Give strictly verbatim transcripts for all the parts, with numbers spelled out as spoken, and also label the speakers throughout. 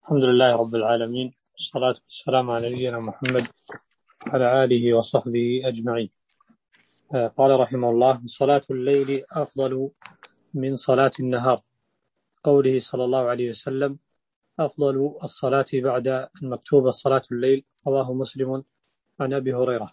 Speaker 1: الحمد لله رب العالمين، والصلاة والسلام على نبينا محمد وعلى آله وصحبه أجمعين. قال رحمه الله: صلاة الليل أفضل من صلاة النهار، قوله صلى الله عليه وسلم: أفضل الصلاة بعد المكتوبة صلاة الليل، رواه مسلم عن أبي هريرة.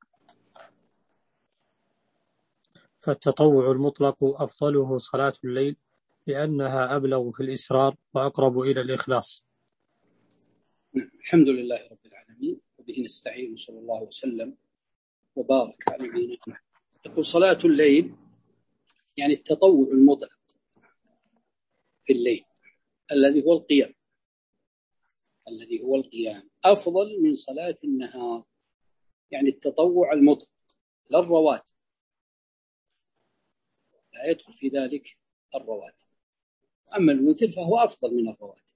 Speaker 1: فالتطوع المطلق أفضله صلاة الليل، لأنها أبلغ في الإسرار وأقرب إلى الإخلاص.
Speaker 2: الحمد لله رب العالمين، وبه نستعين، صلى الله وسلم وبارك على نبينا محمد. يقول: صلاة الليل يعني التطوع المطلق في الليل الذي هو القيام الذي هو القيام أفضل من صلاة النهار، يعني التطوع المطلق لا الرواتب، لا يدخل في ذلك الرواتب. أما الوتر فهو أفضل من الرواتب،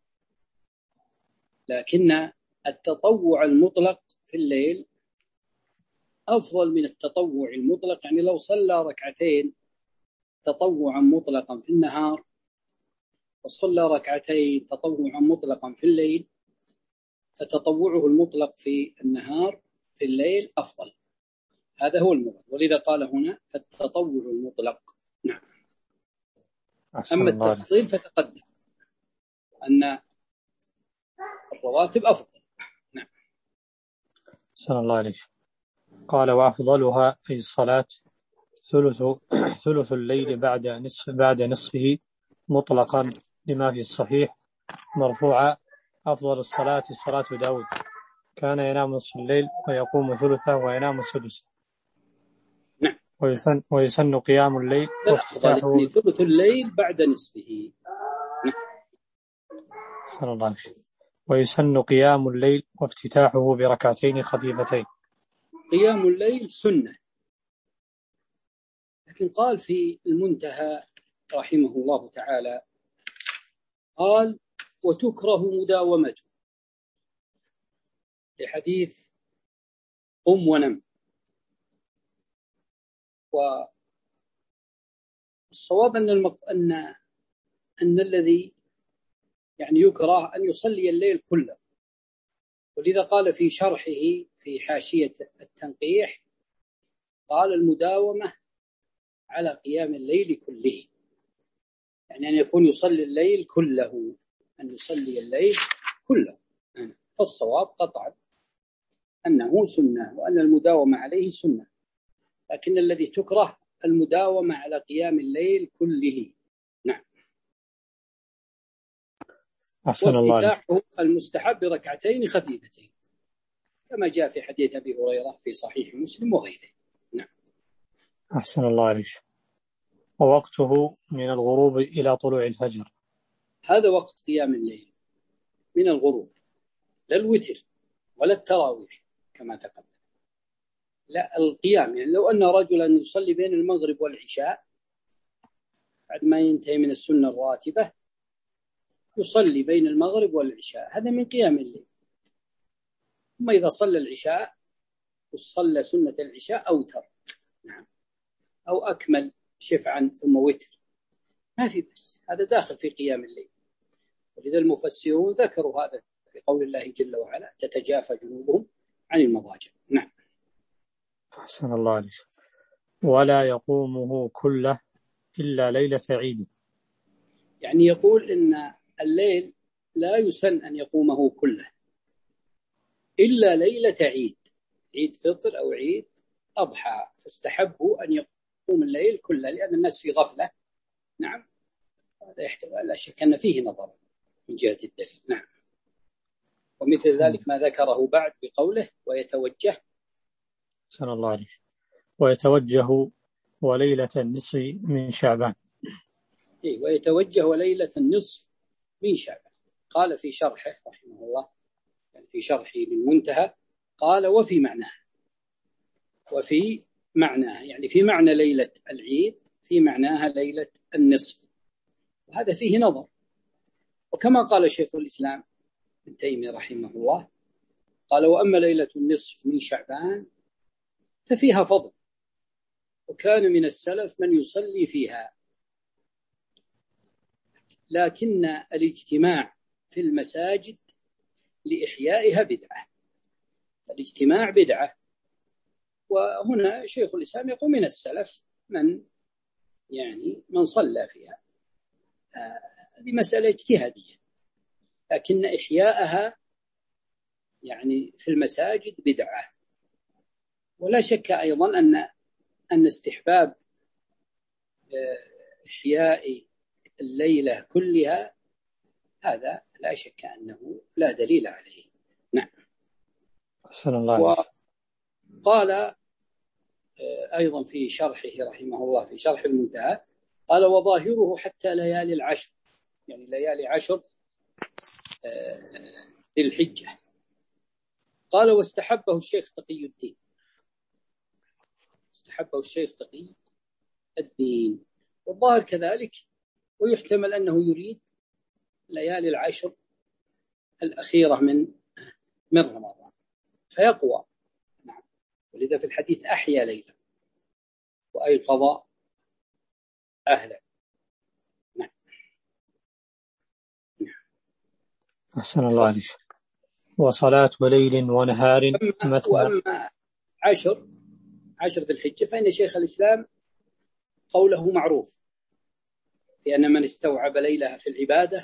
Speaker 2: لكن التطوع المطلق في الليل أفضل من التطوع المطلق. يعني لو صلى ركعتين تطوعا مطلقا في النهار وصلى ركعتين تطوعا مطلقا في الليل، فتطوعه المطلق في النهار في الليل أفضل. هذا هو المراد، ولذا قال هنا: فالتطوع المطلق. نعم. أما التفصيل فتقدم أن الرواتب أفضل. نعم.
Speaker 1: أحسن الله عليك. قال: وأفضلها أي الصلاة ثلث ثلث الليل بعد نصف بعد نصفه مطلقا، لما في الصحيح مرفوعا: أفضل الصلاة صلاة داود، كان ينام نصف الليل ويقوم ثلثه وينام سدسه.
Speaker 2: نعم.
Speaker 1: ويسن, ويسن قيام الليل وافتتاحه،
Speaker 2: يعني ثلث الليل بعد نصفه. نعم.
Speaker 1: صلى الله عليه وسلم. ويسن قيام الليل وافتتاحه بركعتين خفيفتين.
Speaker 2: قيام الليل سنة، لكن قال في المنتهى رحمه الله تعالى، قال: وتكره مداومته، لحديث قم ونم. والصواب أن المق... أن أن الذي يعني يكره أن يصلي الليل كله، ولذا قال في شرحه في حاشية التنقيح، قال: المداومة على قيام الليل كله، يعني أن يكون يصلي الليل كله، أن يصلي الليل كله. فالصواب قطعا أنه سنة، وأن المداومة عليه سنة، لكن الذي تكره المداومة على قيام الليل كله. نعم.
Speaker 1: أحسن الله عليك.
Speaker 2: وافتتاحه المستحب بركعتين خفيفتين، كما جاء في حديث أبي هريرة في صحيح مسلم وغيره. نعم.
Speaker 1: أحسن الله عليك. ووقته من الغروب إلى طلوع الفجر،
Speaker 2: هذا وقت قيام الليل من الغروب، لا الوتر ولا التراويح كما تقدم، لا القيام. يعني لو أن رجلا يصلي بين المغرب والعشاء بعد ما ينتهي من السنة الراتبة، يصلي بين المغرب والعشاء، هذا من قيام الليل. ثم إذا صلى العشاء وصلى سنة العشاء أوتر، نعم، أو أكمل شفعا ثم وتر، ما في بس، هذا داخل في قيام الليل. ولذا المفسرون ذكروا هذا في قول الله جل وعلا: تتجافى جنوبهم عن المضاجع. نعم.
Speaker 1: أحسن الله عليك. ولا يقومه كله إلا ليلة عيد،
Speaker 2: يعني يقول إن الليل لا يسن أن يقومه كله إلا ليلة عيد، عيد فطر أو عيد أضحى، فاستحبوا أن يقوم الليل كله، لأن الناس في غفلة. نعم. هذا يحتوي لا شك أن فيه نظر من جهة الدليل. نعم. ومثل ذلك ما ذكره بعد بقوله: ويتوجه.
Speaker 1: صلى الله عليه وسلم. ويتوجه وليلة النصف من شعبان.
Speaker 2: إيه، ويتوجه وليلة النصف من شعبان. قال في شرحه رحمه الله، يعني في شرحه للمنتهى، قال: وفي معناه، وفي معناه يعني في معنى ليلة العيد، في معناها ليلة النصف، وهذا فيه نظر. وكما قال شيخ الإسلام ابن تيمية رحمه الله، قال: وأما ليلة النصف من شعبان ففيها فضل، وكان من السلف من يصلي فيها، لكن الاجتماع في المساجد لإحيائها بدعة، الاجتماع بدعة. وهنا شيخ الإسلام يقول من السلف من يعني من صلى فيها، هذه مسألة اجتهادية، لكن إحياءها يعني في المساجد بدعة. ولا شك أيضا أن أن استحباب إحياء الليلة كلها هذا لا شك أنه لا دليل عليه. نعم.
Speaker 1: أحسن الله.
Speaker 2: وقال أيضا في شرحه رحمه الله في شرح المنتهى قال وظاهره حتى ليالي العشر، يعني ليالي عشر ذي الحجة. قال واستحبه الشيخ تقي الدين، استحبه الشيخ تقي الدين، والظاهر كذلك، ويحتمل أنه يريد ليالي العشر الأخيرة من من رمضان فيقوى. نعم. ولذا في الحديث أحيا ليلة وأيقظ أهلا. نعم.
Speaker 1: أحسن الله عليك. وصلاة ليل ونهار مثنى.
Speaker 2: وأما عشر عشر ذي الحجة فإن شيخ الإسلام قوله معروف، لأن من استوعب ليلها في العبادة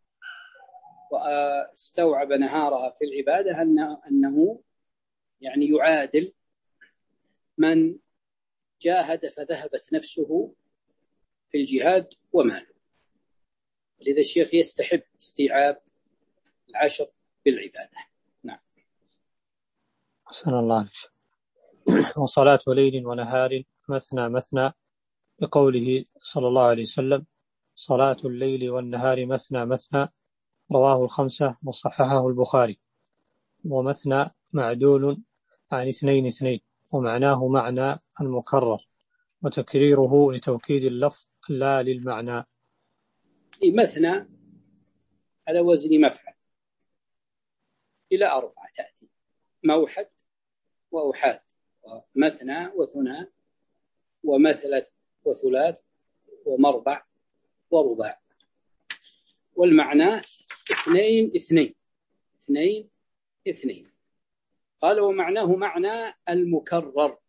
Speaker 2: واستوعب نهارها في العبادة أنه يعني يعادل من جاهد فذهبت نفسه في الجهاد وماله. لذا الشيخ يستحب استيعاب العشر بالعبادة. نعم.
Speaker 1: أحسن الله عليك. وصلاة ليل ونهار مثنى مثنى بقوله صلى الله عليه وسلم صلاة الليل والنهار مثنى مثنى، رواه الخمسة وصححه البخاري. ومثنى معدول عن اثنين اثنين، ومعناه معنى المكرر، وتكريره لتوكيد اللفظ لا للمعنى.
Speaker 2: مثنى على وزن مفعل إلى أربعة تأتي، موحد وأحاد ومثنى وثنى ومثلث وثلاث ومربع ورباع، والمعنى اثنين اثنين اثنين اثنين. قال ومعناه معنى المكرر،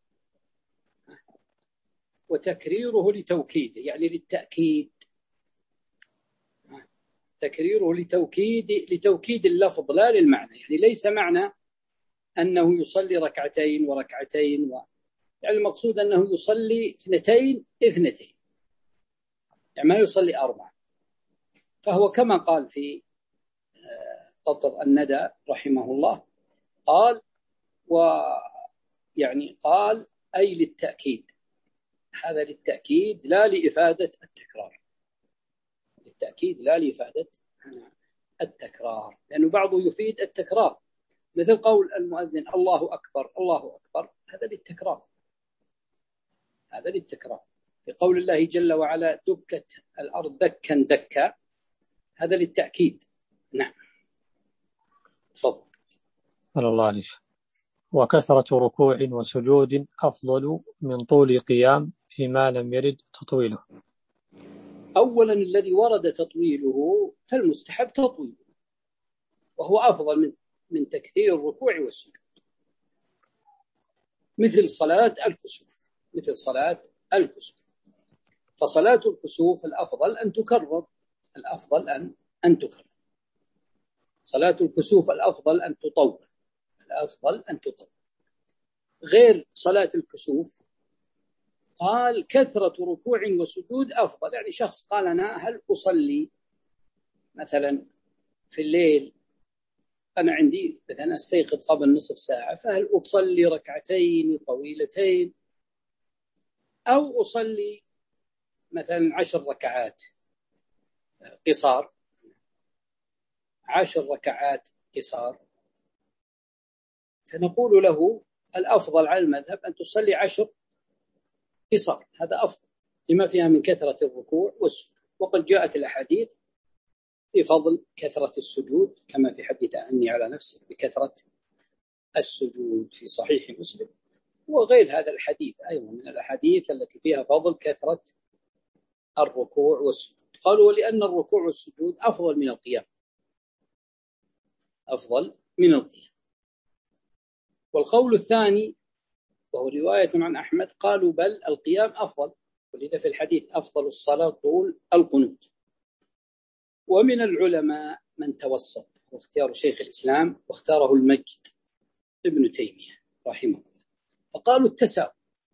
Speaker 2: وتكريره لتوكيد يعني للتأكيد، تكريره لتوكيد لتوكيد اللفظ لا للمعنى. يعني ليس معنى أنه يصلي ركعتين وركعتين و... يعني المقصود أنه يصلي اثنتين اثنتين، يعني ما يصلي أربعة. فهو كما قال في قطر الندى رحمه الله قال ويعني قال أي للتأكيد، هذا للتأكيد لا لإفادة التكرار، للتأكيد لا لإفادة التكرار، لأنه بعضه يفيد التكرار مثل قول المؤذن الله أكبر الله أكبر، هذا للتكرار، هذا للتكرار. في قول الله جل وعلا دكت الأرض دكا دكا، هذا للتأكيد. نعم. تفضل.
Speaker 1: الله عليك. وكثرة ركوع وسجود أفضل من طول قيام فيما لم يرد تطويله.
Speaker 2: أولا الذي ورد تطويله فالمستحب تطويله، وهو أفضل من من تكثير الركوع والسجود، مثل صلاة الكسوف، مثل صلاة الكسوف. فصلاة الكسوف الأفضل أن تكرر، الأفضل أن أن تكرر. صلاة الكسوف الأفضل أن تطول، الأفضل أن تطول. غير صلاة الكسوف قال كثرة ركوع وسجود أفضل. يعني شخص قال أنا هل أصلي مثلا في الليل، أنا عندي مثلا استيقظ قبل نصف ساعة، فهل أصلي ركعتين طويلتين أو أصلي مثلا عشر ركعات قصار، عشر ركعات قصار؟ فنقول له الأفضل على المذهب أن تصلي عشر قصار، هذا أفضل لما فيها من كثرة الركوع والسجود. وقد جاءت الأحاديث في فضل كثرة السجود كما في حديث أعني على نفسه بكثرة السجود في صحيح مسلم، وغير هذا الحديث أيضا من الأحاديث التي فيها فضل كثرة الركوع والسجود. قالوا ولأن الركوع والسجود أفضل من القيام، أفضل من القيام. والقول الثاني وهو رواية عن أحمد قالوا بل القيام أفضل، ولذا في الحديث أفضل الصلاة طول القنوت. ومن العلماء من توسط واختيار شيخ الإسلام واختاره المجد ابن تيمية رحمه الله، فقالوا التساوي.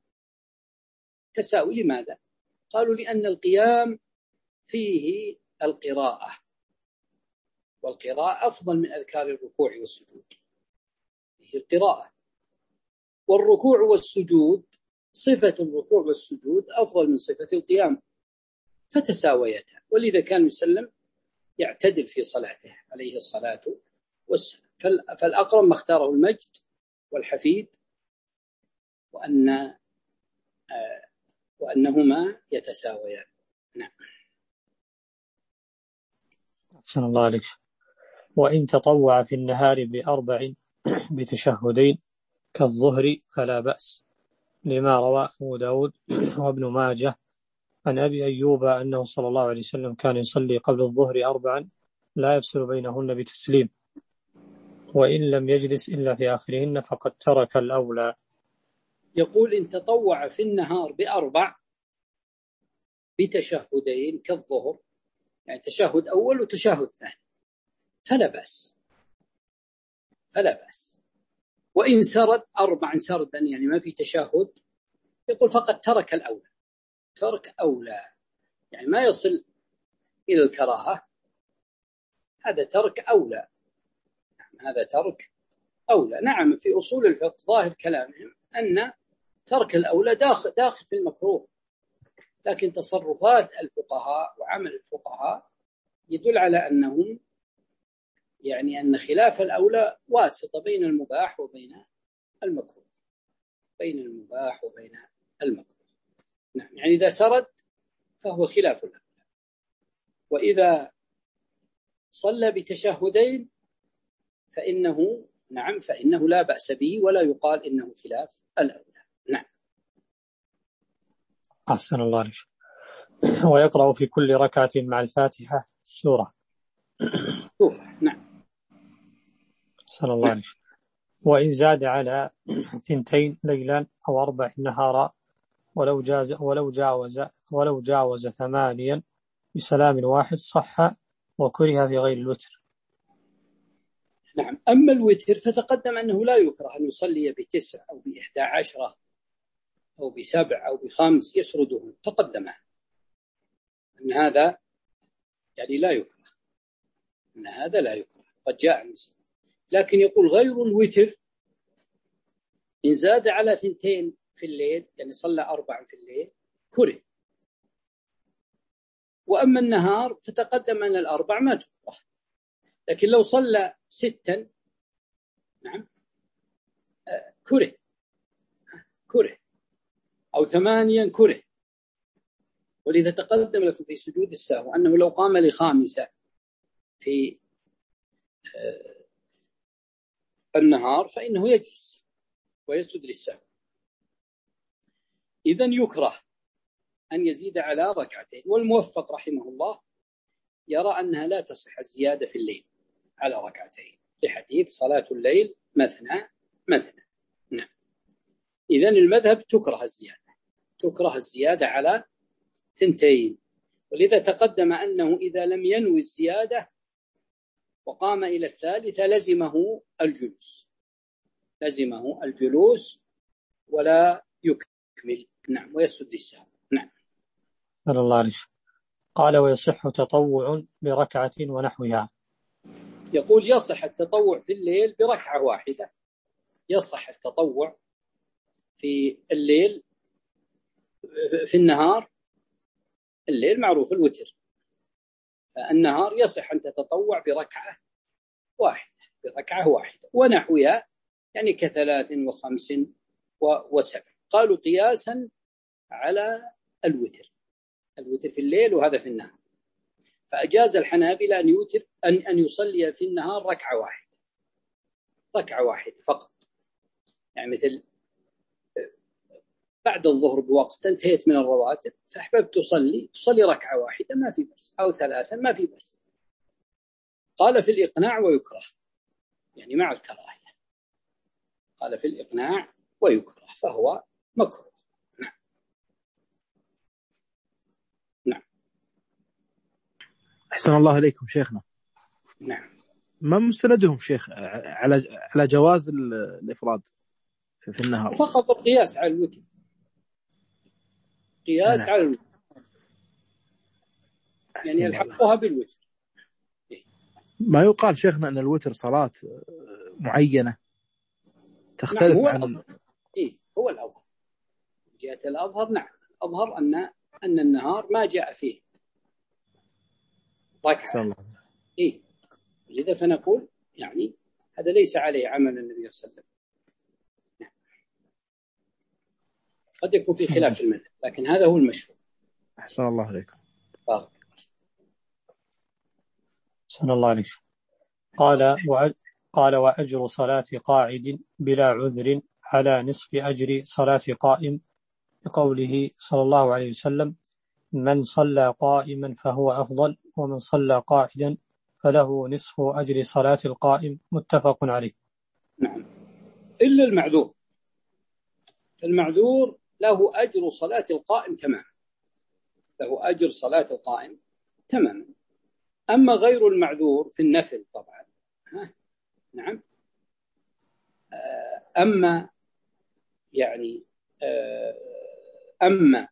Speaker 2: تساوي لماذا؟ قالوا لأن القيام فيه القراءة، والقراءة أفضل من أذكار الركوع والسجود، هي القراءة. والركوع والسجود صفة الركوع والسجود أفضل من صفة القيام، فتساويتا. ولذا كان يسلم يعتدل في صلاته عليه الصلاة والسلام. فالأقرب ما اختاره المجد والحفيد، وأن آه وأنهما يتساويان. نعم.
Speaker 1: أحسن الله عليك. وإن تطوع في النهار بأربع بتشهدين كالظهر فلا بأس، لما روى أبو داود وابن ماجه عن أبي أيوب أنه صلى الله عليه وسلم كان يصلي قبل الظهر أربعا لا يفصل بينهن بتسليم، وإن لم يجلس إلا في آخرهن فقد ترك الأولى.
Speaker 2: يقول إن تطوع في النهار بأربع بتشهدين كالظهر، يعني تشهد أول وتشهد ثاني، فلا بأس فلا بأس. وإن سرد أربعا سردا يعني ما في تشهد، يقول فقد ترك الأولى. ترك أولى يعني ما يصل إلى الكراهة، هذا ترك أولى. نعم هذا ترك أولى. نعم في أصول الفقه ظاهر كلامهم أن ترك الأولى داخل, داخل في المكروه، لكن تصرفات الفقهاء وعمل الفقهاء يدل على أنهم يعني أن خلاف الأولى واسطة بين المباح وبين المكروه، بين المباح وبين المكروه. نعم يعني إذا سرد فهو خلاف الأولى، وإذا صلى بتشهدين فإنه نعم فإنه لا بأس به ولا يقال إنه خلاف الأولى. نعم.
Speaker 1: أحسن الله عليك. ويقرأ في كل ركعة مع الفاتحة سورة.
Speaker 2: سورة. نعم.
Speaker 1: أحسن الله عليك. وإن زاد على ثنتين ليلا أو أربع نهارا ولو جاز ولو جاوز ولو جاوز ثمانيا بسلام واحد صح، وكره في غير الوتر.
Speaker 2: نعم. أما الوتر فتقدم أنه لا يكره أن يصلي بتسع أو بإحدى عشرة أو بسبع أو بخمس يسردهم، تقدم أن هذا يعني لا يكره، أن هذا لا يكره قد جاء المسلم. لكن يقول غير الوتر إن زاد على ثنتين في الليل يعني صلى أربعا في الليل كره. وأما النهار فتقدم أن الأربع ما تكره، لكن لو صلى ستا نعم كره كره أو ثمانيا كره. ولذا تقدم لكم في سجود السهو أنه لو قام لخامسة في النهار فإنه يجلس ويسجد للسهو. إذن يكره أن يزيد على ركعتين. والموفق رحمه الله يرى أنها لا تصح الزيادة في الليل على ركعتين لحديث صلاة الليل مثنى مثنى. نعم. إذن المذهب تكره الزيادة تكره الزيادة على ثنتين. ولذا تقدم أنه إذا لم ينوي الزيادة وقام إلى الثالثة لزمه الجلوس لزمه الجلوس ولا يكمل. نعم. ويسجد للسهو. نعم.
Speaker 1: صلى الله عليه. قال ويصح تطوع بركعة ونحوها.
Speaker 2: يقول يصح التطوع في الليل بركعة واحدة. يصح التطوع في الليل في النهار. الليل معروف الوتر، النهار يصح أن تتطوع بركعة واحدة بركعة واحدة ونحوها يعني كثلاث وخمس وسبع. قالوا قياسا على الوتر الوتر في الليل وهذا في النهار. فأجاز الحنابلة أن يوتر أن أن يصلي في النهار ركعة واحدة ركعة واحدة فقط. يعني مثل بعد الظهر بوقت انتهيت من الرواتب فأحببت تصلي تصلي ركعة واحدة ما في بس، أو ثلاثة ما في بس. قال في الإقناع ويكره يعني مع الكراهية. قال في الإقناع ويكره فهو مكروه. نعم نعم.
Speaker 3: أحسن الله إليكم شيخنا.
Speaker 2: نعم.
Speaker 3: ما مستندهم شيخ على على جواز الإفراد في النهار؟
Speaker 2: فقط القياس على الوتر، قياس
Speaker 3: نعم.
Speaker 2: على الوتر، يعني يلحقها بالوتر.
Speaker 3: ما يقال شيخنا أن الوتر صلاة معينة تختلف.
Speaker 2: نعم هو
Speaker 3: عن
Speaker 2: الأظهر. إيه هو الأظهر، جهة الأظهر. نعم الأظهر أن أن النهار ما جاء فيه ركعة. إيه لذا فنقول يعني هذا ليس عليه عمل النبي صلى الله عليه وسلم. نعم. قد يكون في خلاف في المذهب لكن هذا هو المشهور.
Speaker 3: أحسن الله عليكم.
Speaker 2: بارك.
Speaker 1: أحسن الله عليك. قال قال وأجر صلاة قاعد بلا عذر على نصف أجر صلاة قائم، بقوله صلى الله عليه وسلم من صلى قائما فهو أفضل، ومن صلى قاعدا فله نصف أجر صلاة القائم، متفق عليه.
Speaker 2: نعم إلا المعذور، المعذور له أجر صلاة القائم تمام، له أجر صلاة القائم تمام. أما غير المعذور في النفل طبعا ها؟ نعم. أما يعني أما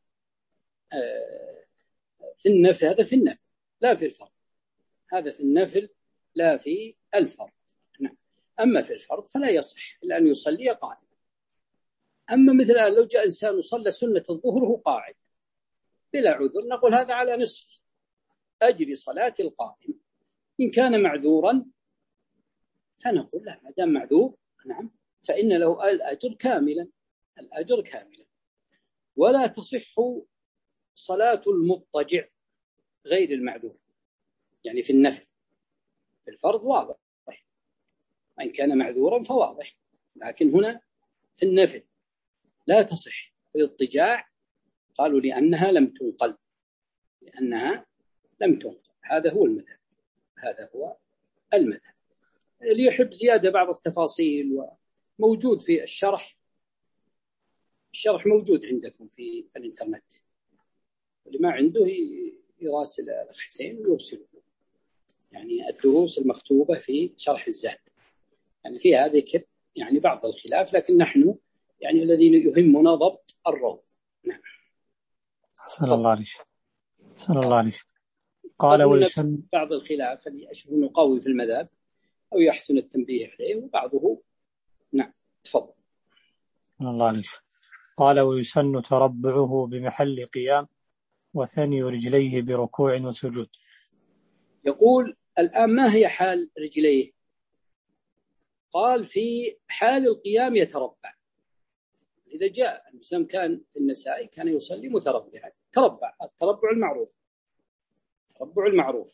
Speaker 2: في النفل، هذا في النفل لا في الفرض، هذا في النفل لا في الفرض. نعم. أما في الفرض فلا يصح إلا أن يصلي قائما. أما مثل الآن لو جاء إنسان وصلى سنة الظهر وهو قاعد بلا عذر، نقول هذا على نصف أجر صلاة القائم. إن كان معذورا فنقول لا، ما دام معذور نعم فإن له الأجر كاملا، الأجر كاملا. ولا تصح صلاة المضطجع غير المعذور، يعني في النفل. في الفرض واضح، وإن كان معذورا فواضح، لكن هنا في النفل لا تصح الاضطجاع. قالوا لأنها لم تنقل، لأنها لم تنقل. هذا هو المذهب، هذا هو المذهب. اللي يحب زيادة بعض التفاصيل وموجود في الشرح، الشرح موجود عندكم في الإنترنت، اللي ما عنده يراسل الأخ حسين ويرسله، يعني الدروس المكتوبة في شرح الزاد، يعني فيها ذكر يعني بعض الخلاف، لكن نحن يعني الذين يهمنا ضبط الروض. نعم.
Speaker 1: أحسن الله عليك. أحسن الله عليك. قال ويسن
Speaker 2: بعض الخلاف اللي أشوف أنه قوي في المذهب أو يحسن التنبيه عليه، وبعضه نعم. تفضل.
Speaker 1: أحسن الله عليك. قال ويسن تربعه بمحل قيام وثني رجليه بركوع وسجود.
Speaker 2: يقول الآن ما هي حال رجليه؟ قال في حال القيام يتربع. إذا جاء الإنسان كان في النسائي كان يصلي متربعا، تربع، التربع المعروف، التربع المعروف.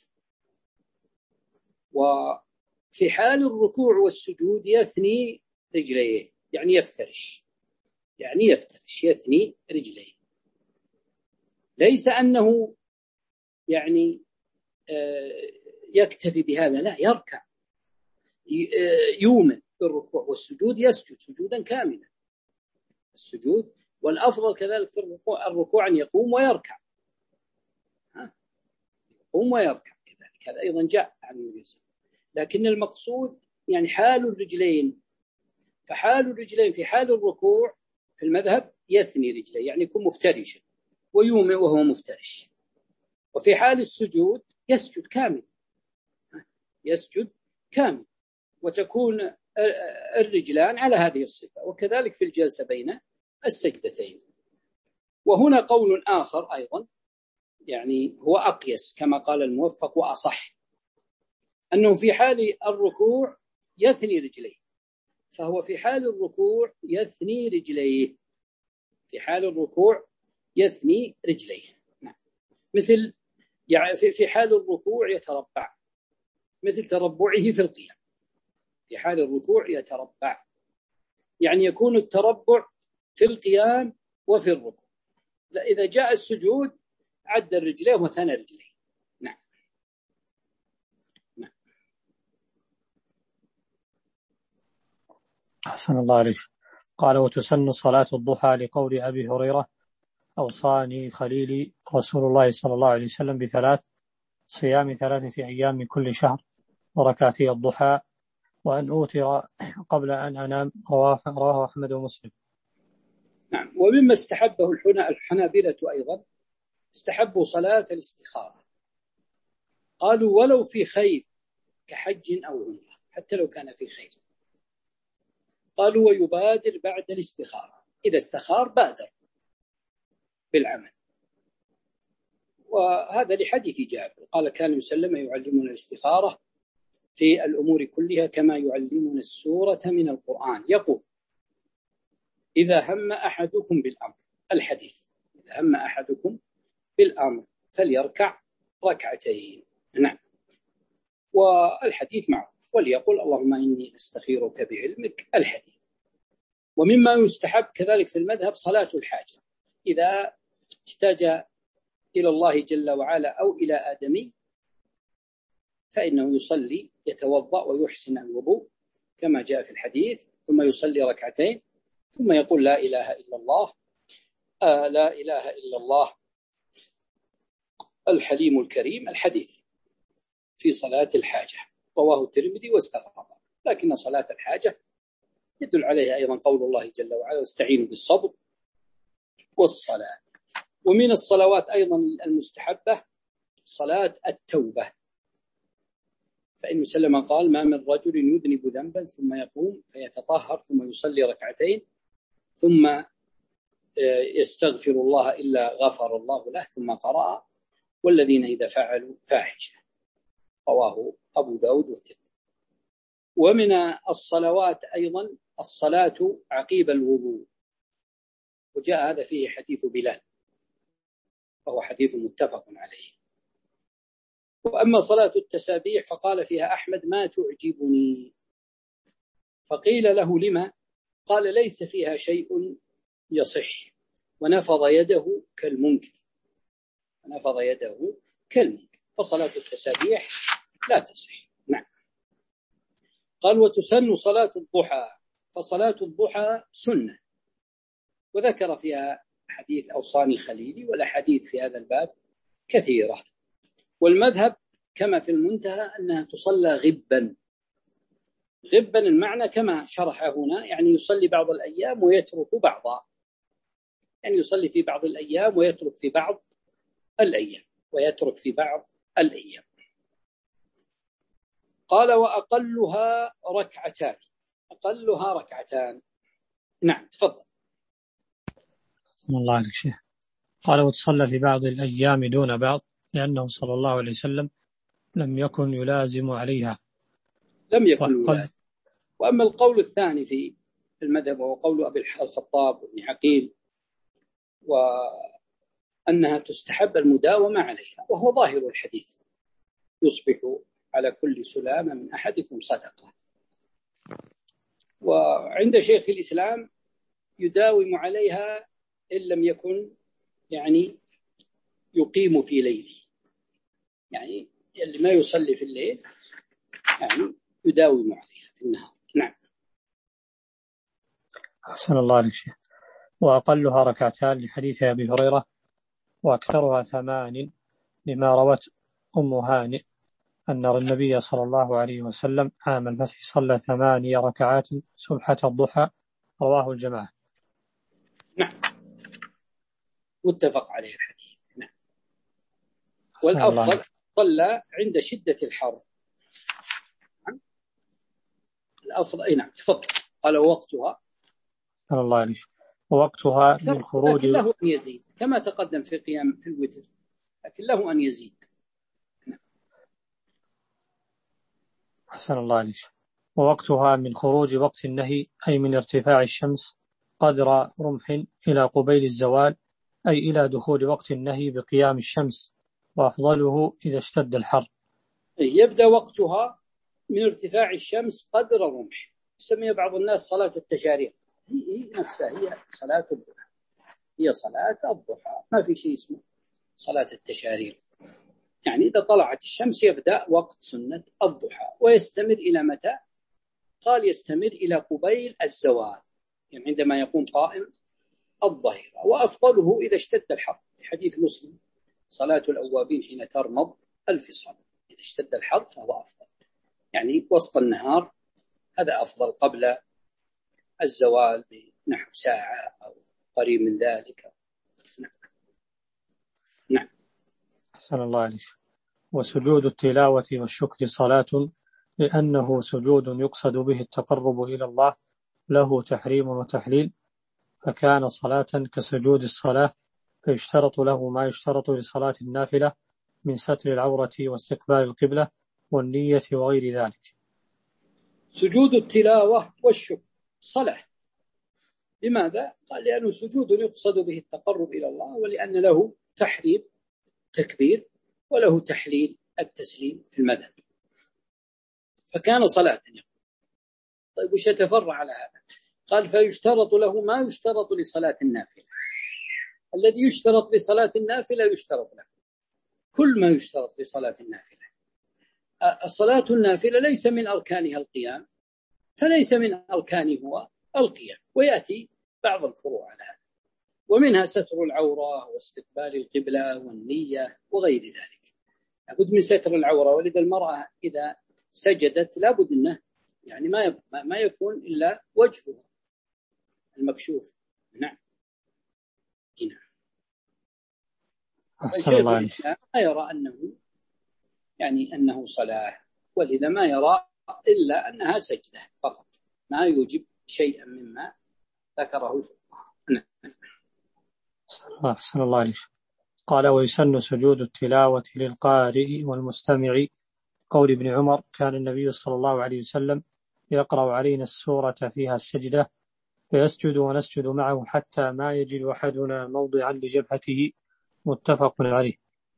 Speaker 2: وفي حال الركوع والسجود يثني رجليه، يعني يفترش، يعني يفترش يثني رجليه. ليس أنه يعني يكتفي بهذا، لا، يركع، يؤمن بالركوع والسجود، يسجد سجودا كاملا السجود. والأفضل كذلك في الركوع الركوع أن يقوم ويركع، ها؟ يقوم ويركع كذلك، هذا أيضا جاء عن النبي صلى الله عليه وسلم. لكن المقصود يعني حال الرجلين، فحال الرجلين في حال الركوع في المذهب يثني رجليه، يعني يكون مفترشا ويومئ وهو مفترش. وفي حال السجود يسجد كامل، يسجد كامل، وتكون الرجلان على هذه الصفة. وكذلك في الجلسة بين السجدتين. وهنا قول آخر أيضا يعني هو أقيس كما قال الموفق وأصح، أنه في حال الركوع يثني رجليه، فهو في حال الركوع يثني رجليه، في حال الركوع يثني رجليه. نعم. مثل يعني في حال الركوع يتربع، مثل تربعه في القيام. في حال الركوع يتربع، يعني يكون التربع في القيام وفي الركوع. لا، إذا جاء السجود عد الرجلين وثنى رجليه. نعم. نعم.
Speaker 1: أحسن الله عليك. قال وتسن صلاة الضحى لقول أبي هريرة أوصاني خليلي رسول الله صلى الله عليه وسلم بثلاث: صيام ثلاثة أيام من كل شهر، وركعتي الضحى، وأن أوتر قبل أن أنام. رواه رواه أحمد ومسلم.
Speaker 2: نعم. ومما استحبه الحنابلة أيضا استحبوا صلاة الاستخارة، قالوا ولو في خير كحج أو عمرة، حتى لو كان في خير. قالوا ويبادر بعد الاستخارة، إذا استخار بادر بالعمل. وهذا لحديث جابر قال كان يسلم يعلمنا الاستخارة في الأمور كلها كما يعلمنا السورة من القرآن. يقول إذا هم أحدكم بالأمر، الحديث إذا هم أحدكم بالأمر فليركع ركعتين. نعم. والحديث معروف، وليقول اللهم إني أستخيرك بعلمك، الحديث. ومما يستحب كذلك في المذهب صلاة الحاجة، إذا احتاج إلى الله جل وعلا أو إلى آدمي فإنه يصلي، يتوضأ ويحسن الوضوء كما جاء في الحديث، ثم يصلي ركعتين، ثم يقول لا إله إلا الله، آه لا إله إلا الله الحليم الكريم، الحديث في صلاة الحاجة. رواه الترمذي واستغرب. لكن صلاة الحاجة يدل عليها أيضا قول الله جل وعلا واستعينوا بالصبر والصلاة. ومن الصلوات أيضا المستحبة صلاة التوبة، فإن سلم قال ما من رجل يذنب ذنبا ثم يقوم فيتطهر ثم يصلي ركعتين ثم يستغفر الله إلا غفر الله له، ثم قرأ والذين إذا فعلوا فاحشة. رواه أبو داود والترمذي. ومن الصلوات أيضا الصلاة عقيب الوضوء، وجاء هذا فيه حديث بلال وهو حديث متفق عليه. وأما صلاة التسابيح فقال فيها أحمد ما تعجبني، فقيل له لما؟ قال ليس فيها شيء يصح، ونفض يده كالمنكر، ونفض يده كالمنكر، فصلاة التسابيح لا تصح. نعم. قال وتسن صلاة الضحى، فصلاة الضحى سنة، وذكر فيها حديث أوصاني خليلي، والأحاديث في هذا الباب كثيرة. والمذهب كما في المنتهى أنها تصلى غبا. غبا المعنى كما شرح هنا، يعني يصلي بعض الأيام ويترك بعضا، يعني يصلي في بعض الأيام ويترك في بعض الأيام ويترك في بعض الأيام. قال وأقلها ركعتان، أقلها ركعتان. نعم تفضل.
Speaker 1: بسم الله عليك شيخ. قال وتصلى في بعض الأيام دون بعض، لأنه صلى الله عليه وسلم لم يكن يلازم عليها.
Speaker 2: لم يكن يلازم. وأما القول الثاني في المذهب وهو قول أبي الخطاب وابن عقيل، وأنها تستحب المداومة عليها، وهو ظاهر الحديث يصبح على كل سلامة من أحدكم صدقة. وعند شيخ الإسلام يداوم عليها إن لم يكن يعني يقيم في ليله، يعني اللي ما يصلي في الليل يعني يداوم عليها في النهار. نعم.
Speaker 1: أحسن الله عليك شيخ. وأقلها ركعتان لحديث أبي هريرة، وأكثرها ثمان لما روت أم هانئ أن النبي صلى الله عليه وسلم عام الفتح صلى ثماني ركعات سبحة الضحى. رواه الجماعة.
Speaker 2: نعم متفق عليه الحديث. نعم. والأفضل صلى عند شدة الحر. نعم. الأفضل أي نعم تفضل. قال وقتها
Speaker 1: صلى الله عليه ووقتها من خروج،
Speaker 2: لكن له أن يزيد كما تقدم في قيام في الوتر، لكن له أن يزيد. نعم.
Speaker 1: أحسن الله عليك. ووقتها من خروج وقت النهي، أي من ارتفاع الشمس قدر رمح إلى قبيل الزوال، أي إلى دخول وقت النهي بقيام الشمس، وأفضله إذا اشتد الحر.
Speaker 2: يبدأ وقتها من ارتفاع الشمس قدر رمح، يسميها بعض الناس صلاة التشاريق، هي نفسها هي صلاة الضحى، هي صلاة الضحى، ما في شيء اسمه صلاة التشاريق. يعني إذا طلعت الشمس يبدأ وقت سنة الضحى ويستمر إلى متى؟ قال يستمر إلى قبيل الزوال، يعني عندما يقوم قائم الظهيرة. وأفضله إذا اشتد الحر، حديث مسلم صلاة الأوابين حين ترمض ألف صلاة، إذا اشتد الحر فهو أفضل، يعني وسط النهار هذا أفضل، قبل الزوال بنحو ساعة أو قريب من ذلك. نعم. نعم.
Speaker 1: أحسن الله عليك. وسجود التلاوة والشكر صلاة، لأنه سجود يقصد به التقرب إلى الله، له تحريم وتحليل، فكان صلاة كسجود الصلاة، فيشترط له ما يشترط لصلاة النافلة من ستر العورة واستقبال القبلة والنية وغير ذلك.
Speaker 2: سجود التلاوة والشكر صلاة، لماذا؟ قال لأنه سجود يقصد به التقرب إلى الله، ولأن له تحريم تكبير وله تحليل التسليم في المذهب، فكان صلاة. طيب وش يتفرع على هذا؟ قال فيشترط له ما يشترط لصلاة النافلة، الذي يشترط لصلاة النافلة يشترط له كل ما يشترط لصلاة النافلة. الصلاة النافلة ليس من أركانها القيام، فليس من أركانه القيام، ويأتي بعض الفروع على هذا، ومنها ستر العورة واستقبال القبلة والنية وغير ذلك. لابد من ستر العورة، ولذا المرأة إذا سجدت لابد أنه يعني ما ما يكون إلا وجهها المكشوف. نعم. هنا
Speaker 1: أحسن الله.
Speaker 2: ما يرى أنه يعني أنه صلاة، ولذا ما يرى إلا أنها سجدة فقط، ما يوجب شيئا مما ذكره الفقهاء. نعم.
Speaker 1: أحسن الله عليك. قال ويسن سجود التلاوة للقارئ والمستمع، قول ابن عمر كان النبي صلى الله عليه وسلم يقرأ علينا السورة فيها السجدة فيسجد ونسجد معه حتى ما يجد أحدنا موضعا لجبهته، متفق عليه.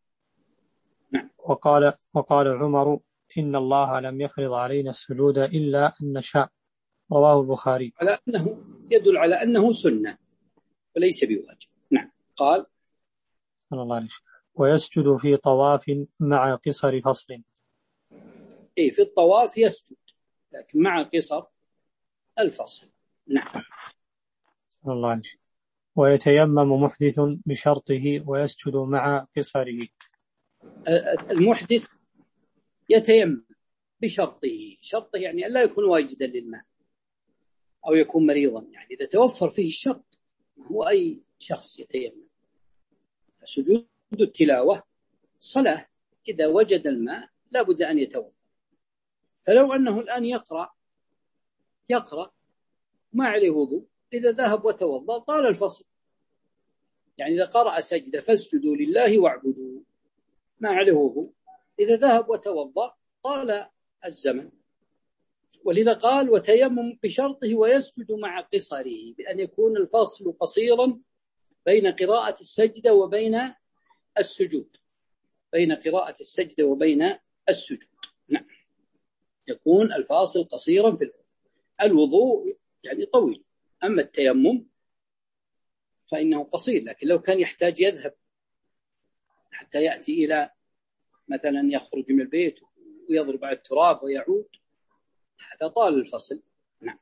Speaker 1: وقال, وقال عمر إن الله لم يفرض علينا السجود إلا أن نشاء، رواه البخاري.
Speaker 2: على أنه يدل على أنه سنة وليس بواجب. نعم. قال
Speaker 1: الله عليه. ويسجد في طواف مع قصر فصل.
Speaker 2: إيه في الطواف يسجد، لكن مع قصر الفصل. نعم.
Speaker 1: الله عليه. ويتيمم محدث بشرطه ويسجد مع قصره.
Speaker 2: المحدث يتيمم بشرطه، شرطه يعني ألا يكون واجدا للماء أو يكون مريضا، يعني إذا توفر فيه الشرط هو أي شخص يتيمم. فسجود التلاوة صلاة، إذا وجد الماء لا بد أن يتوضأ. فلو أنه الآن يقرأ يقرأ ما عليه وضوء، إذا ذهب وتوضأ طال الفصل، يعني إذا قرأ سجدة فاسجدوا لله واعبدوا ما عليه وضوء، إذا ذهب وتوضأ طال الزمن. ولذا قال وتيمم بشرطه ويسجد مع قصره، بأن يكون الفصل قصيرا بين قراءة السجدة وبين السجود، بين قراءة السجدة وبين السجود. نعم. يكون الفاصل قصيرا في الوضوء. الوضوء يعني طويل، أما التيمم فإنه قصير، لكن لو كان يحتاج يذهب حتى يأتي إلى مثلا يخرج من البيت ويضرب على التراب ويعود، هذا طال الفصل. نعم.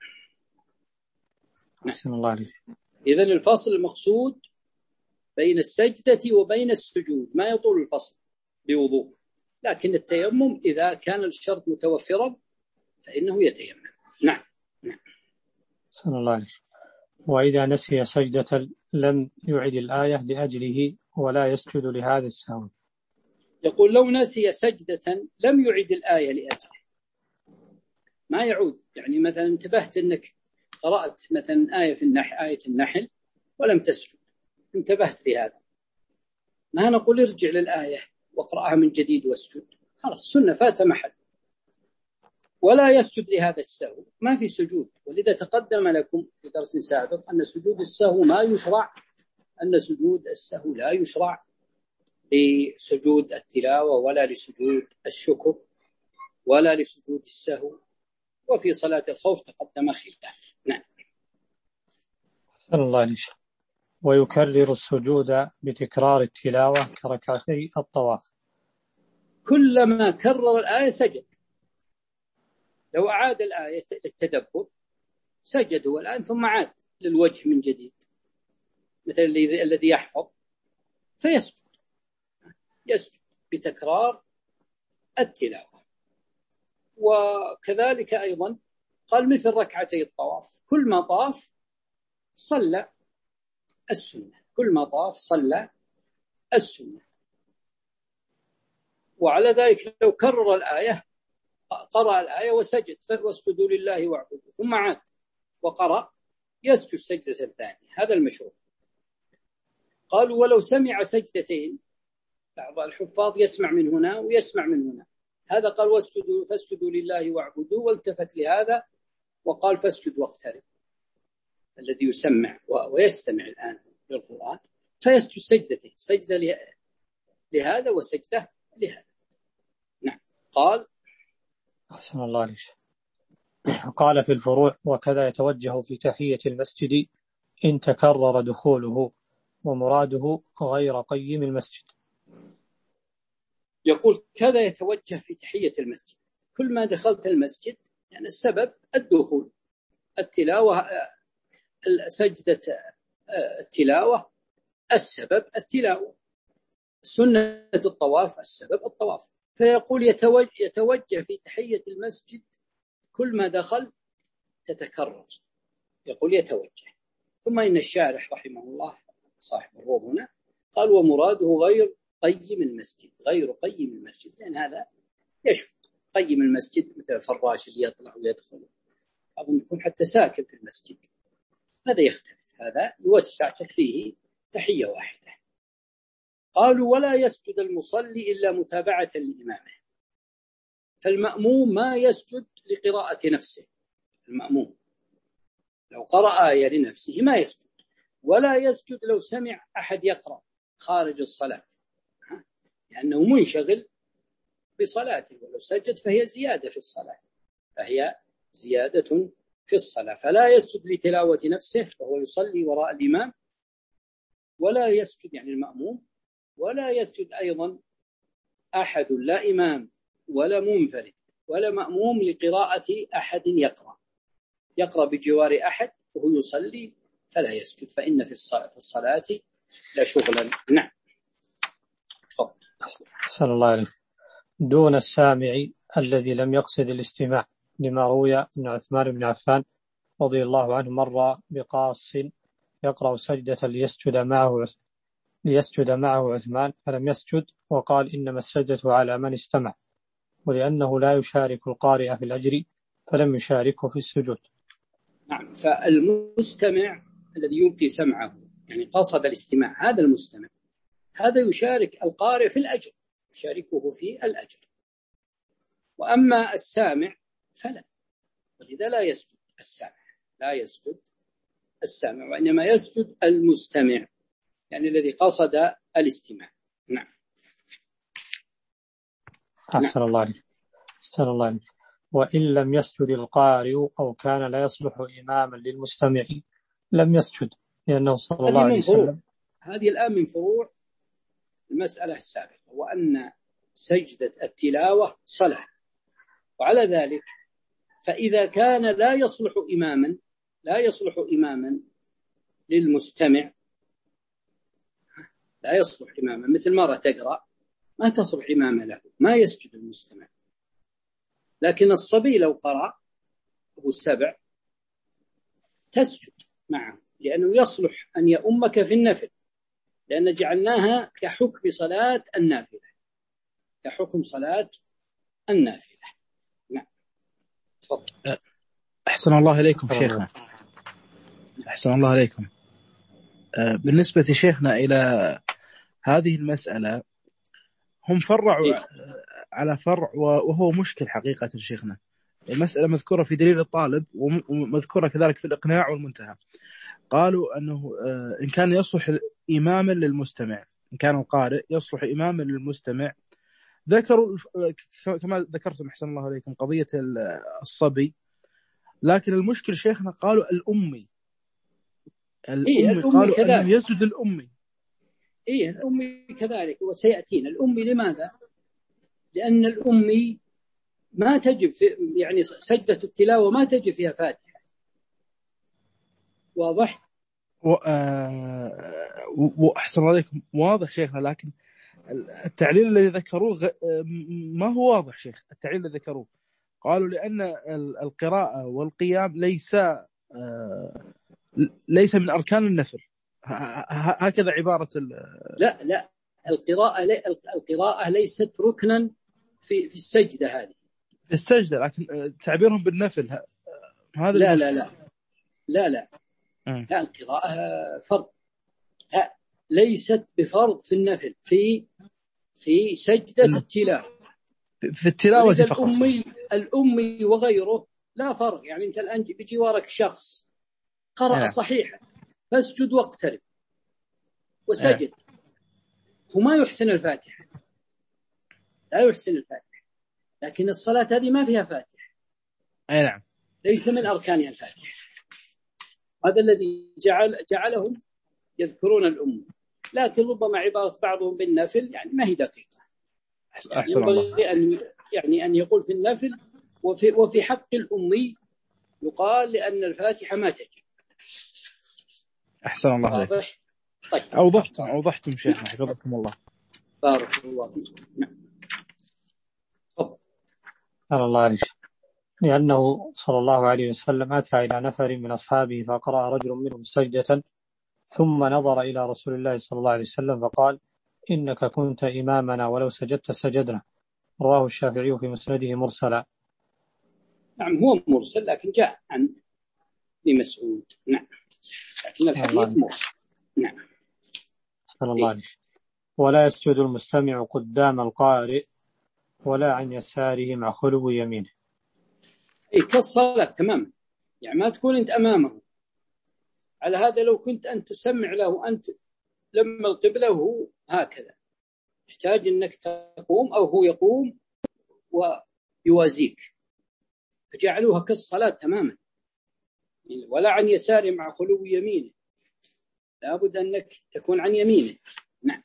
Speaker 1: أحسن الله عليك.
Speaker 2: إذن الفصل المقصود بين السجدة وبين السجود، ما يطول الفصل بوضوء، لكن التيمم إذا كان الشرط متوفرا فإنه يتيمم. نعم. نعم.
Speaker 1: أحسن الله عليك. وإذا نسي سجدة لم يعد الآية لأجله ولا يسجد لهذا السهو.
Speaker 2: يقول لو نسي سجدة لم يعد الآية لأجله، ما يعود. يعني مثلا انتبهت أنك قرأت مثلا آية في النحل آية النحل ولم تسجد، انتبهت لهذا، ما نقول ارجع للآية واقرأها من جديد واسجد، خلاص السنة فات محل. ولا يسجد لهذا السهو، ما في سجود. ولذا تقدم لكم في درس سابق أن سجود السهو ما يشرع، أن سجود السهو لا يشرع لسجود التلاوة ولا لسجود الشكر ولا لسجود السهو. وفي صلاة الخوف تقدم خلاف. نعم.
Speaker 1: أحسن الله عليك. ويكرر السجود بتكرار التلاوة كركعتي الطواف.
Speaker 2: كلما كرر الآية سجد، لو أعاد الآية للتدبر سجد هو الآن ثم عاد للوجه من جديد، مثل الذي يحفظ فيسجد يسجد بتكرار التلاوة. وكذلك أيضا قال مثل ركعتي الطواف، كل ما طاف صلى السنة، كل ما طاف صلى السنة. وعلى ذلك لو كرر الآية قرأ الآية وسجد واسجدوا لله واعبدوا ثم عاد وقرأ يسجد سجدة ثانية، هذا المشروع. قالوا ولو سمع سجدتين، بعض الحفاظ يسمع من هنا ويسمع من هنا، هذا قال واسجدوا فاسجدوا لله واعبدوا، والتفت لهذا وقال فاسجد واقترب، الذي يسمع ويستمع الآن للقرآن فيسجد سجدتين، سجدة لهذا وسجدة لهذا. نعم. قال
Speaker 1: أحسن الله عليك. قال في الفروع وكذا يتوجه في تحية المسجد إن تكرر دخوله ومراده غير قيم المسجد.
Speaker 2: يقول كذا يتوجه في تحية المسجد، كل ما دخلت المسجد يعني السبب الدخول، التلاوة سجدة التلاوة السبب التلاوة، سنة الطواف السبب الطواف. فيقول يتوجه, يتوجه في تحية المسجد كل ما دخل تتكرر، يقول يتوجه. ثم إن الشارح رحمه الله صاحب الروض هنا قال ومراده غير قيم المسجد، غير قيم المسجد، لأن يعني هذا يشق. قيم المسجد مثل الفراش اللي يطلع ويدخل، أظن يكون حتى ساكن في المسجد، هذا يختلف، هذا يوسع تكفيه تحية واحدة. قالوا ولا يسجد المصلي إلا متابعة لإمامه، فالمأموم ما يسجد لقراءة نفسه، المأموم لو قرأ آية لنفسه ما يسجد، ولا يسجد لو سمع أحد يقرأ خارج الصلاة لأنه منشغل بصلاته، ولو سجد فهي زيادة في الصلاة، فهي زيادة في الصلاة. فلا يسجد لتلاوة نفسه وهو يصلي وراء الإمام، ولا يسجد يعني المأموم، ولا يسجد أيضا أحد لا إمام ولا منفرد ولا مأموم لقراءة أحد يقرأ يقرأ بجوار أحد وهو يصلي، فلا يسجد، فإن في الصلاة لا شغلا. نعم.
Speaker 1: أحسن الله عليك. دون السامع الذي لم يقصد الاستماع، لما روي أن عثمان بن عفان رضي الله عنه مر بقاص يقرأ سجدة ليسجد معه ليسجد معه عثمان فلم يسجد، وقال إنما السجدة على من استمع، ولأنه لا يشارك القارئ في الأجر فلم يشاركه في السجود.
Speaker 2: نعم. فالمستمع الذي يلقي سمعه يعني قصد الاستماع، هذا المستمع هذا يشارك القارئ في الأجر، يشاركه في الأجر. وأما السامع فلا، ولذا لا يسجد السامع، لا يسجد السامع، وإنما يسجد المستمع يعني الذي قصد الاستماع. نعم.
Speaker 1: أحسن الله عليك. أحسن الله عليك. وإن لم يسجد القارئ أو كان لا يصلح إماما للمستمع لم يسجد، لأنه صلى الله عليه وسلم.
Speaker 2: هذه الآن من فروع المسألة السابقة، وأن سجدة التلاوة صلاة، وعلى ذلك فإذا كان لا يصلح إماما لا يصلح إماما للمستمع، لا يصلح إماما، مثل مرة تقرأ ما تصلح إماما له، ما يسجد المستمع. لكن الصبي لو قرأ أبو السبع تسجد معه، لأنه يصلح أن يؤمك في النفل، لأن جعلناها كحكم صلاة النافلة، كحكم صلاة النافلة. نعم. تفضل.
Speaker 3: أحسن الله إليكم شيخنا. أحسن الله إليكم. بالنسبة شيخنا إلى هذه المسألة، هم فرعوا على فرع وهو مشكل حقيقة شيخنا. المسألة مذكورة في دليل الطالب ومذكورة كذلك في الإقناع والمنتهى. قالوا أنه إن كان يصلح إماما للمستمع، إن كان القارئ يصلح إماما للمستمع، ذكروا كما ذكرتم أحسن الله عليكم قضية الصبي. لكن المشكل شيخنا قالوا الأمي، الأمي إيه قالوا أنه يسجد الأمي.
Speaker 2: إيه الأمي كذلك، وسيأتينا الأمي. لماذا؟ لأن الأمي ما تجب في يعني سجدة التلاوة ما تجب فيها فاتحة. واضح؟
Speaker 3: وأحسن عليكم واضح شيخنا، لكن التعليل الذي ذكروه غ... ما هو واضح شيخ. التعليل الذي ذكروه قالوا لأن القراءة والقيام ليس ليس من أركان النفل، هكذا عبارة ال...
Speaker 2: لا لا القراءة لي... القراءة ليست ركنا في في السجدة هذه،
Speaker 3: في السجدة، لكن تعبيرهم بالنفل هذا
Speaker 2: لا لا لا لا لا
Speaker 3: م.
Speaker 2: لا القراءة فرض، لا ليست بفرض في النفل، في في سجدة التلاوة،
Speaker 3: في التلاوة فقط.
Speaker 2: الأمي الأمي وغيره لا فرق. يعني أنت الآن بجوارك شخص قرأ
Speaker 3: أه.
Speaker 2: صحيحا فاسجد واقترب وسجد، أه. وما يحسن الفاتحة، لا يحسن الفاتحة، لكن الصلاة هذه ما فيها فاتحة.
Speaker 3: أي نعم،
Speaker 2: ليس من أركانها الفاتحة. هذا الذي جعل جعلهم يذكرون الأم، لكن ربما عبارة بعضهم بالنفل يعني ما هي دقيقة. يعني ينبغي أن يعني أن يقول في النفل وفي وفي حق الأمي يقال لأن الفاتحة ما تجب.
Speaker 3: أحسن الله عليك.
Speaker 2: طيب.
Speaker 3: أوضحتم أوضحتم شيخنا حفظكم الله.
Speaker 2: بارك الله فيك. نعم.
Speaker 1: قال الله عليه لأنه صلى الله عليه وسلم أتى إلى نفر من أصحابه فقرأ رجل منهم سجدة ثم نظر إلى رسول الله صلى الله عليه وسلم فقال إنك كنت إمامنا ولو سجدت سجدنا. رواه الشافعي في مسنده مرسلا.
Speaker 2: نعم هو مرسل لكن جاء عن ابن مسعود. نعم لكن الحديث مرسل. نعم.
Speaker 1: صلى الله عليه وسلم. ولا يسجد المستمع قدام القارئ ولا عن يساره مع خلو يمينه.
Speaker 2: إيه كالصلاة تماما، يعني ما تكون أنت أمامه. على هذا لو كنت أنت تسمع له أنت لما القبلة وهو هكذا يحتاج أنك تقوم أو هو يقوم ويوازيك، فجعلوها كالصلاة تماما. ولا عن يساره مع خلو يمينه، لابد أنك تكون عن يمينه. نعم.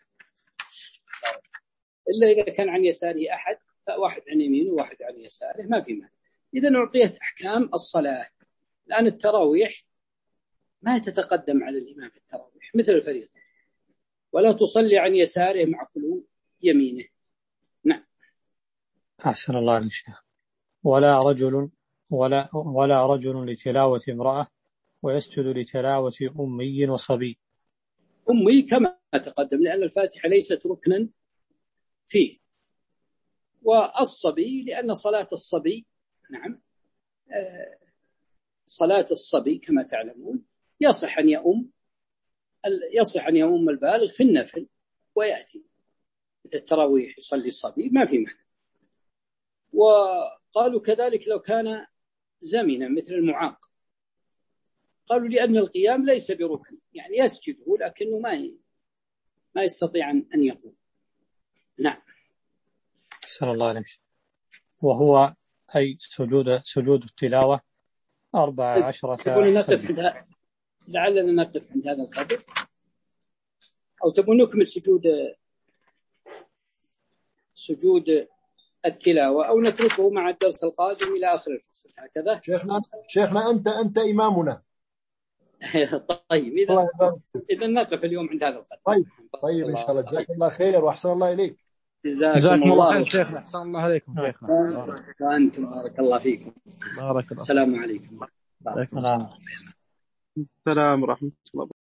Speaker 2: إلا إذا كان عن يساره أحد فواحد عن يمينه وواحد عن يساره ما في مانع. إذا أعطيت أحكام الصلاة. الآن التراويح ما تتقدم على الإمام في التراويح مثل الفريضة، ولا تصلي عن يساره مع خلو يمينه. نعم.
Speaker 1: أحسن الله عليك شيخ. ولا رجل ولا ولا رجل لتلاوة امرأة ويسجد لتلاوة أمي وصبي.
Speaker 2: أمي كما تقدم لأن الفاتحة ليست ركنا فيه، والصبي لأن صلاة الصبي نعم آه صلاة الصبي كما تعلمون يصح أن يؤم يصح أن يؤم البالغ في النفل ويأتي مثل التراويح يصلي الصبي ما في معنى. وقالوا كذلك لو كان زمنا مثل المعاق، قالوا لأن القيام ليس بركن، يعني يسجده لكنه ما ما يستطيع أن يقوم. نعم.
Speaker 1: أحسن الله عليك. وهو أي سجود سجود التلاوة أربع عشرة
Speaker 2: سجدة. لعلنا نقف عند هذا القدر، أو تبون نكمل سجود سجود التلاوة أو نتركه مع الدرس القادم إلى آخر الفصل هكذا.
Speaker 4: شيخنا شيخنا أنت أنت إمامنا.
Speaker 2: طيب إذا إذا نقف اليوم عند هذا القدر.
Speaker 4: طيب طيب إن شاء الله. جزاك الله خير وأحسن الله إليك.
Speaker 2: جزاكم الله خير
Speaker 3: شيخنا. أحسن الله عليكم شيخنا.
Speaker 2: وأنتم بارك الله فيكم.
Speaker 3: بارك الله.
Speaker 2: السلام عليكم.
Speaker 3: السلام ورحمة الله.